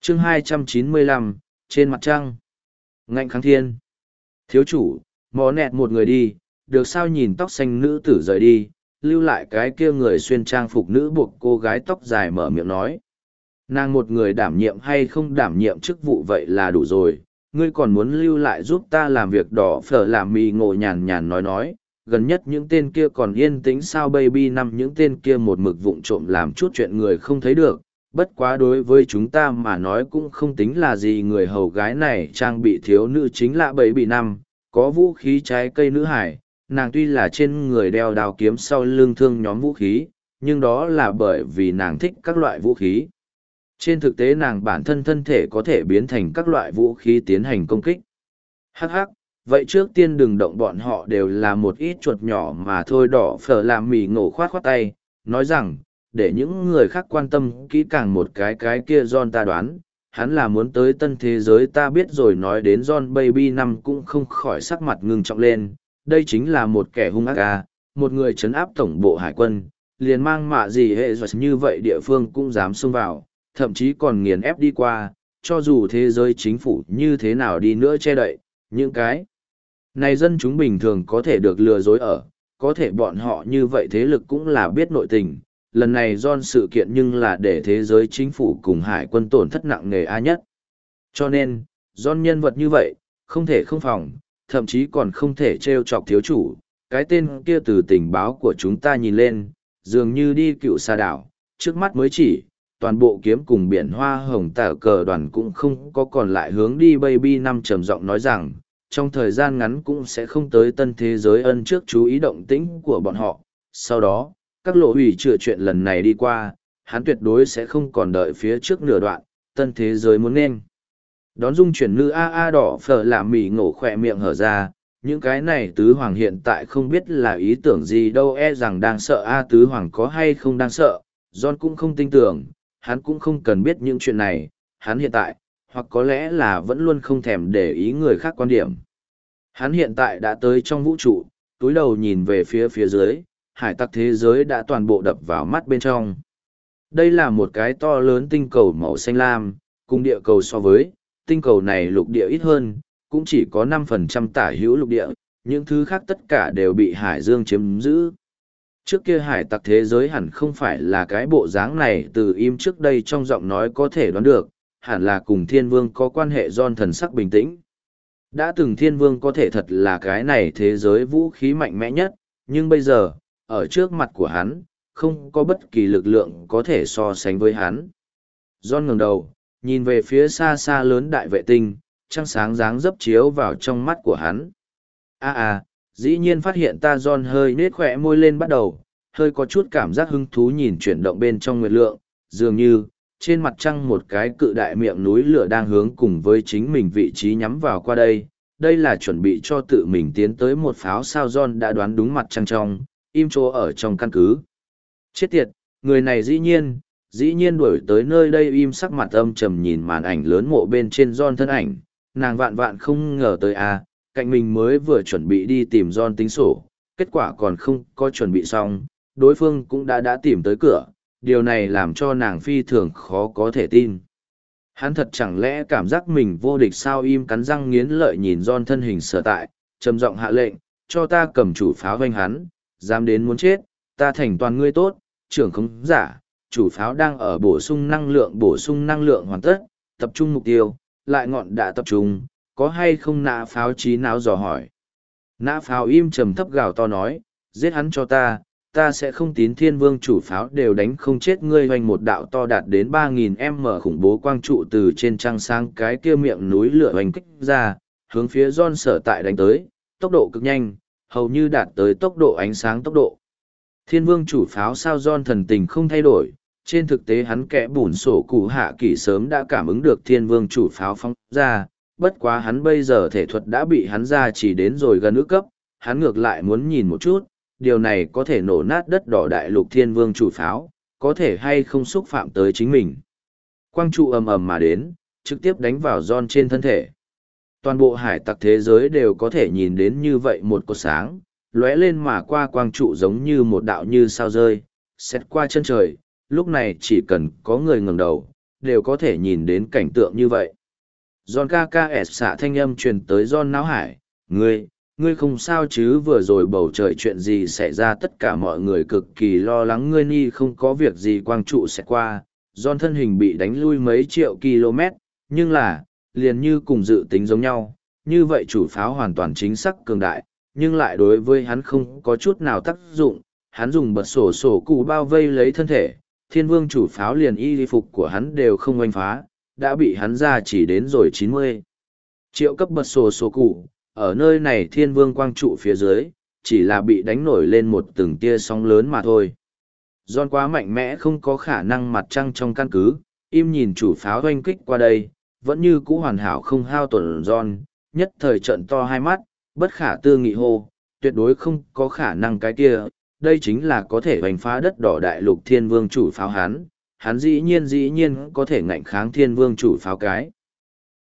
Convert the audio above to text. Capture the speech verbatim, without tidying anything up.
chương hai trăm chín mươi lăm, trên mặt trăng. Ngạnh kháng thiên. Thiếu chủ, mò nẹt một người đi, được sao nhìn tóc xanh nữ tử rời đi, lưu lại cái kia người xuyên trang phục nữ buộc cô gái tóc dài mở miệng nói. Nàng một người đảm nhiệm hay không đảm nhiệm chức vụ vậy là đủ rồi, ngươi còn muốn lưu lại giúp ta làm việc đỏ phở làm mì ngộ nhàn nhàn nói nói, gần nhất những tên kia còn yên tĩnh sao baby năm những tên kia một mực vụng trộm làm chút chuyện người không thấy được, bất quá đối với chúng ta mà nói cũng không tính là gì người hầu gái này trang bị thiếu nữ chính là baby năm, có vũ khí trái cây nữ hải, nàng tuy là trên người đeo đao kiếm sau lưng thương nhóm vũ khí, nhưng đó là bởi vì nàng thích các loại vũ khí. Trên thực tế nàng bản thân thân thể có thể biến thành các loại vũ khí tiến hành công kích. Hắc hắc, vậy trước tiên đừng động bọn họ đều là một ít chuột nhỏ mà thôi đỏ phở làm mì ngổ khoát khoát tay, nói rằng, để những người khác quan tâm kỹ càng một cái cái kia John ta đoán, hắn là muốn tới tân thế giới ta biết rồi nói đến John Baby năm cũng không khỏi sắc mặt ngưng trọng lên, đây chính là một kẻ hung ác à, một người trấn áp tổng bộ hải quân, liền mang mạ gì hệ giật như vậy địa phương cũng dám xông vào, thậm chí còn nghiền ép đi qua, cho dù thế giới chính phủ như thế nào đi nữa che đậy, những cái này dân chúng bình thường có thể được lừa dối ở, có thể bọn họ như vậy thế lực cũng là biết nội tình, lần này John sự kiện nhưng là để thế giới chính phủ cùng hải quân tổn thất nặng nề a nhất. Cho nên, John nhân vật như vậy, không thể không phòng, thậm chí còn không thể trêu chọc thiếu chủ, cái tên kia từ tình báo của chúng ta nhìn lên, dường như đi cựu xa đảo, trước mắt mới chỉ, toàn bộ kiếm cùng biển hoa hồng tả cờ đoàn cũng không có còn lại hướng đi baby năm trầm giọng nói rằng, trong thời gian ngắn cũng sẽ không tới tân thế giới ân trước chú ý động tĩnh của bọn họ. Sau đó, các lộ hủy chữa chuyện lần này đi qua, hắn tuyệt đối sẽ không còn đợi phía trước nửa đoạn, tân thế giới muốn nên. Đón dung chuyển nữ A A đỏ phở làm mỉ ngổ khỏe miệng hở ra, những cái này tứ hoàng hiện tại không biết là ý tưởng gì đâu e rằng đang sợ A tứ hoàng có hay không đang sợ, John cũng không tin tưởng, hắn cũng không cần biết những chuyện này, hắn hiện tại, hoặc có lẽ là vẫn luôn không thèm để ý người khác quan điểm. Hắn hiện tại đã tới trong vũ trụ, túi đầu nhìn về phía phía dưới, hải tặc thế giới đã toàn bộ đập vào mắt bên trong. Đây là một cái to lớn tinh cầu màu xanh lam, cùng địa cầu so với, tinh cầu này lục địa ít hơn, cũng chỉ có năm phần trăm tả hữu lục địa, những thứ khác tất cả đều bị hải dương chiếm giữ. Trước kia hải tặc thế giới hẳn không phải là cái bộ dáng này từ im trước đây trong giọng nói có thể đoán được, hẳn là cùng thiên vương có quan hệ John thần sắc bình tĩnh. Đã từng thiên vương có thể thật là cái này thế giới vũ khí mạnh mẽ nhất, nhưng bây giờ, ở trước mặt của hắn, không có bất kỳ lực lượng có thể so sánh với hắn. John ngẩng đầu, nhìn về phía xa xa lớn đại vệ tinh, trăng sáng dáng dấp chiếu vào trong mắt của hắn. À à, dĩ nhiên phát hiện ta John hơi nết khỏe môi lên bắt đầu, hơi có chút cảm giác hứng thú nhìn chuyển động bên trong nguyệt lượng, dường như, trên mặt trăng một cái cự đại miệng núi lửa đang hướng cùng với chính mình vị trí nhắm vào qua đây. Đây là chuẩn bị cho tự mình tiến tới một pháo sao John đã đoán đúng mặt trăng trong, im chỗ ở trong căn cứ. Chết tiệt, người này dĩ nhiên, dĩ nhiên đuổi tới nơi đây im sắc mặt âm trầm nhìn màn ảnh lớn mộ bên trên John thân ảnh, nàng vạn vạn không ngờ tới à, cạnh mình mới vừa chuẩn bị đi tìm John tính sổ, kết quả còn không có chuẩn bị xong, đối phương cũng đã đã tìm tới cửa, điều này làm cho nàng phi thường khó có thể tin. Hắn thật chẳng lẽ cảm giác mình vô địch sao im cắn răng nghiến lợi nhìn John thân hình sở tại, trầm giọng hạ lệnh, cho ta cầm chủ pháo vanh hắn, dám đến muốn chết, ta thành toàn ngươi tốt, trưởng không giả, chủ pháo đang ở bổ sung năng lượng bổ sung năng lượng hoàn tất, tập trung mục tiêu, lại ngọn đã tập trung, có hay không nã pháo trí não dò hỏi. Nã pháo im trầm thấp gào to nói, giết hắn cho ta, ta sẽ không tín thiên vương chủ pháo đều đánh không chết ngươi hoành một đạo to đạt đến ba nghìn m khủng bố quang trụ từ trên trăng sang cái kia miệng núi lửa hoành kích ra, hướng phía John sở tại đánh tới, tốc độ cực nhanh, hầu như đạt tới tốc độ ánh sáng tốc độ. Thiên vương chủ pháo sao John thần tình không thay đổi, trên thực tế hắn kẽ bùn sổ cụ hạ kỷ sớm đã cảm ứng được thiên vương chủ pháo phóng ra, bất quá hắn bây giờ thể thuật đã bị hắn ra chỉ đến rồi gần ước cấp, hắn ngược lại muốn nhìn một chút, điều này có thể nổ nát đất đỏ đại lục thiên vương chủ pháo, có thể hay không xúc phạm tới chính mình. Quang trụ ầm ầm mà đến, trực tiếp đánh vào John trên thân thể. Toàn bộ hải tặc thế giới đều có thể nhìn đến như vậy một cột sáng, lóe lên mà qua quang trụ giống như một đạo như sao rơi, xét qua chân trời, lúc này chỉ cần có người ngẩng đầu, đều có thể nhìn đến cảnh tượng như vậy. John ca ca S xạ thanh âm truyền tới John não hải, ngươi, ngươi không sao chứ, vừa rồi bầu trời chuyện gì xảy ra, tất cả mọi người cực kỳ lo lắng ngươi ni không có việc gì, quang trụ sẽ qua. John thân hình bị đánh lui mấy triệu km, nhưng là, liền như cùng dự tính giống nhau, như vậy chủ pháo hoàn toàn chính xác cường đại, nhưng lại đối với hắn không có chút nào tác dụng. Hắn dùng bật sổ sổ cụ bao vây lấy thân thể, thiên vương chủ pháo liền y phục của hắn đều không oanh phá, đã bị hắn ra chỉ đến rồi chín mươi triệu cấp bật sổ sổ cụ. Ở nơi này thiên vương quang trụ phía dưới, chỉ là bị đánh nổi lên một từng tia sóng lớn mà thôi. John quá mạnh mẽ không có khả năng mặt trăng trong căn cứ, im nhìn chủ pháo oanh kích qua đây, vẫn như cũ hoàn hảo không hao tổn. John, nhất thời trận to hai mắt, bất khả tư nghị hô, tuyệt đối không có khả năng cái kia, đây chính là có thể hoành phá đất đỏ đại lục thiên vương chủ pháo hắn, hắn dĩ nhiên dĩ nhiên có thể ngạnh kháng thiên vương chủ pháo cái.